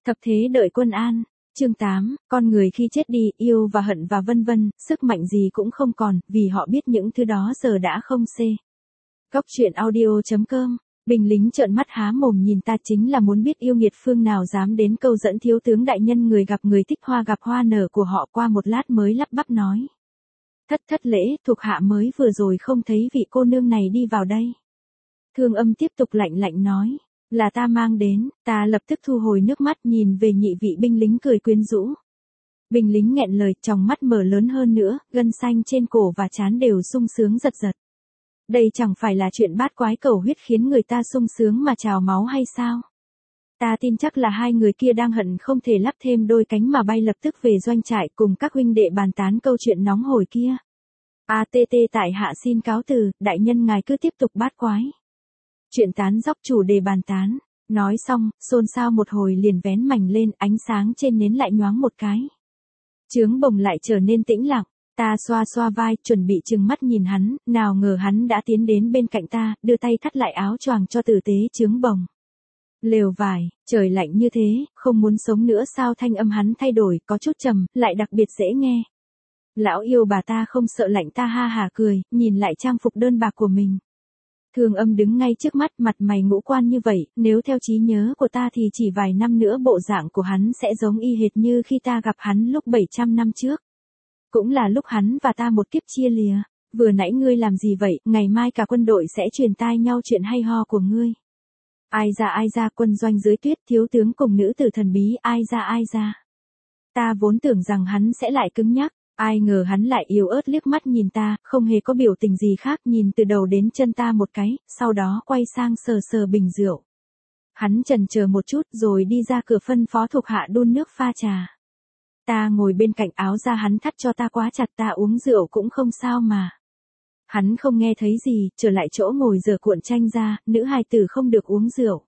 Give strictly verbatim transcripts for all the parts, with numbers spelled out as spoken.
Thập thế đợi quân an. Chương tám, con người khi chết đi, yêu và hận và vân vân, sức mạnh gì cũng không còn, vì họ biết những thứ đó giờ đã không xê. Góc truyện audio chấm com. Binh lính trợn mắt há mồm nhìn ta, chính là muốn biết yêu nghiệt phương nào dám đến câu dẫn thiếu tướng đại nhân, người gặp người thích hoa gặp hoa nở của họ. Qua một lát mới lắp bắp nói. Thất thất lễ, thuộc hạ mới vừa rồi không thấy vị cô nương này đi vào đây. Thương Âm tiếp tục lạnh lạnh nói. Là ta mang đến. Ta lập tức thu hồi nước mắt, nhìn về nhị vị binh lính cười quyến rũ. Binh lính nghẹn lời, tròng mắt mở lớn hơn nữa, gân xanh trên cổ và trán đều sung sướng giật giật. Đây chẳng phải là chuyện bát quái cầu huyết khiến người ta sung sướng mà trào máu hay sao? Ta tin chắc là hai người kia đang hận không thể lắp thêm đôi cánh mà bay lập tức về doanh trại cùng các huynh đệ bàn tán câu chuyện nóng hổi kia. A T T tại hạ xin cáo từ, đại nhân ngài cứ tiếp tục bát quái. Chuyện tán dóc chủ đề bàn tán. Nói xong, xôn xao một hồi liền vén mảnh lên, ánh sáng trên nến lại nhoáng một cái. Trướng bồng lại trở nên tĩnh lặng. Ta xoa xoa vai, chuẩn bị trừng mắt nhìn hắn, nào ngờ hắn đã tiến đến bên cạnh ta, đưa tay thắt lại áo choàng cho tử tế trướng bồng. Lều vải, trời lạnh như thế, không muốn sống nữa sao? Thanh âm hắn thay đổi, có chút trầm, lại đặc biệt dễ nghe. Lão yêu bà ta không sợ lạnh, ta ha hả cười, nhìn lại trang phục đơn bạc của mình. Thương Âm đứng ngay trước mắt, mặt mày ngũ quan như vậy, nếu theo trí nhớ của ta thì chỉ vài năm nữa bộ dạng của hắn sẽ giống y hệt như khi ta gặp hắn lúc bảy trăm năm trước. Cũng là lúc hắn và ta một kiếp chia lìa. Vừa nãy ngươi làm gì vậy? Ngày mai cả quân đội sẽ truyền tai nhau chuyện hay ho của ngươi. Ai ra ai ra, quân doanh dưới tuyết, thiếu tướng cùng nữ tử thần bí, ai ra ai ra. Ta vốn tưởng rằng hắn sẽ lại cứng nhắc, ai ngờ hắn lại yếu ớt liếc mắt nhìn ta, không hề có biểu tình gì khác, nhìn từ đầu đến chân ta một cái, sau đó quay sang sờ sờ bình rượu. Hắn chần chờ một chút rồi đi ra cửa phân phó thuộc hạ đun nước pha trà. Ta ngồi bên cạnh, áo da hắn thắt cho ta quá chặt, ta uống rượu cũng không sao mà. Hắn không nghe thấy gì, trở lại chỗ ngồi giở cuộn tranh ra, nữ hài tử không được uống rượu.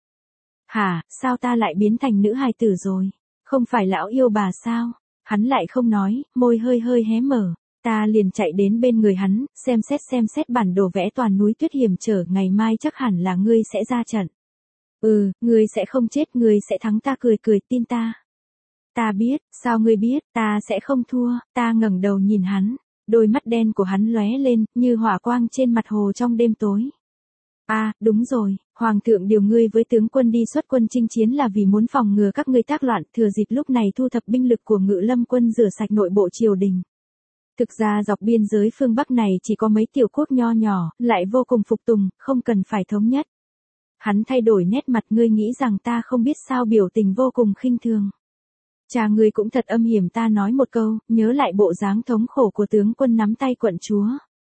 Hả, sao ta lại biến thành nữ hài tử rồi? Không phải lão yêu bà sao? Hắn lại không nói, môi hơi hơi hé mở. Ta liền chạy đến bên người hắn, xem xét xem xét bản đồ vẽ toàn núi tuyết hiểm trở, ngày mai chắc hẳn là ngươi sẽ ra trận. Ừ, ngươi sẽ không chết, ngươi sẽ thắng, ta cười cười, tin ta. Ta biết, sao ngươi biết? Ta sẽ không thua. Ta ngẩng đầu nhìn hắn, đôi mắt đen của hắn lóe lên, như hỏa quang trên mặt hồ trong đêm tối. À, đúng rồi, Hoàng thượng điều ngươi với tướng quân đi xuất quân chinh chiến là vì muốn phòng ngừa các ngươi tác loạn, thừa dịp lúc này thu thập binh lực của Ngự Lâm quân, rửa sạch nội bộ triều đình. Thực ra dọc biên giới phương Bắc này chỉ có mấy tiểu quốc nho nhỏ, lại vô cùng phục tùng, không cần phải thống nhất. Hắn thay đổi nét mặt, ngươi nghĩ rằng ta không biết sao? Biểu tình vô cùng khinh thường. Cha ngươi cũng thật âm hiểm, ta nói một câu, nhớ lại bộ dáng thống khổ của tướng quân nắm tay quận chúa.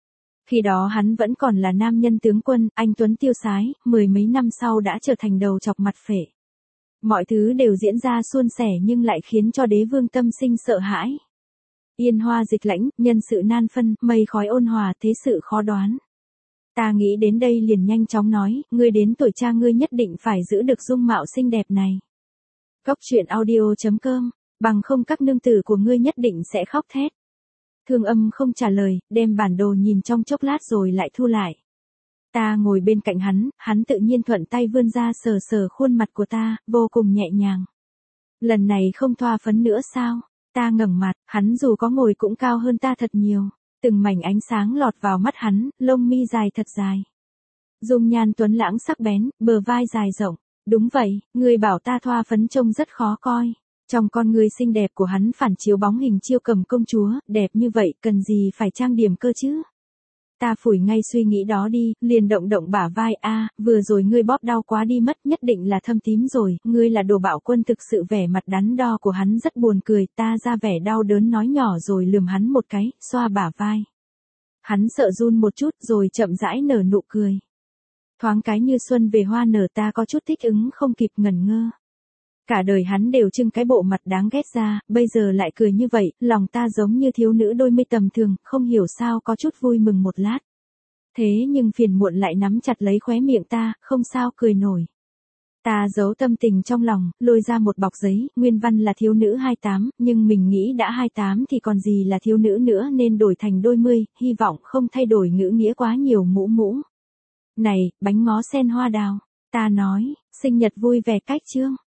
Khi đó hắn vẫn còn là nam nhân tướng quân, anh tuấn tiêu sái, mười mấy năm sau đã trở thành đầu chọc mặt phệ. Mọi thứ đều diễn ra suôn sẻ nhưng lại khiến cho đế vương tâm sinh sợ hãi. Yên hoa dịch lãnh, nhân sự nan phân, mây khói ôn hòa, thế sự khó đoán. Ta nghĩ đến đây liền nhanh chóng nói, ngươi đến tuổi cha ngươi nhất định phải giữ được dung mạo xinh đẹp này. Góc truyện audio chấm com, bằng không các nương tử của ngươi nhất định sẽ khóc thét. Thương Âm không trả lời, đem bản đồ nhìn trong chốc lát rồi lại thu lại. Ta ngồi bên cạnh hắn, hắn tự nhiên thuận tay vươn ra sờ sờ khuôn mặt của ta, vô cùng nhẹ nhàng. Lần này không thoa phấn nữa sao? Ta ngẩng mặt, hắn dù có ngồi cũng cao hơn ta thật nhiều. Từng mảnh ánh sáng lọt vào mắt hắn, lông mi dài thật dài. Dung nhan tuấn lãng sắc bén, bờ vai dài rộng. Đúng vậy, ngươi bảo ta thoa phấn trông rất khó coi. Trong con người xinh đẹp của hắn phản chiếu bóng hình Chiêu Cầm công chúa, đẹp như vậy, cần gì phải trang điểm cơ chứ? Ta phủi ngay suy nghĩ đó đi, liền động động bả vai. A, à, vừa rồi ngươi bóp đau quá đi mất, nhất định là thâm tím rồi, ngươi là đồ bạo quân. Thực sự vẻ mặt đắn đo của hắn rất buồn cười, ta ra vẻ đau đớn nói nhỏ rồi lườm hắn một cái, xoa bả vai. Hắn sợ run một chút rồi chậm rãi nở nụ cười. Thoáng cái như xuân về hoa nở, ta có chút thích ứng không kịp, ngẩn ngơ. Cả đời hắn đều trưng cái bộ mặt đáng ghét ra, bây giờ lại cười như vậy, lòng ta giống như thiếu nữ đôi mươi tầm thường, không hiểu sao có chút vui mừng một lát. Thế nhưng phiền muộn lại nắm chặt lấy khóe miệng ta, không sao cười nổi. Ta giấu tâm tình trong lòng, lôi ra một bọc giấy, nguyên văn là thiếu nữ hai tám, nhưng mình nghĩ đã hai tám thì còn gì là thiếu nữ nữa nên đổi thành đôi mươi, hy vọng không thay đổi ngữ nghĩa quá nhiều. Mũ mũ. Này, bánh ngó sen hoa đào. Ta nói, sinh nhật vui vẻ cách chương.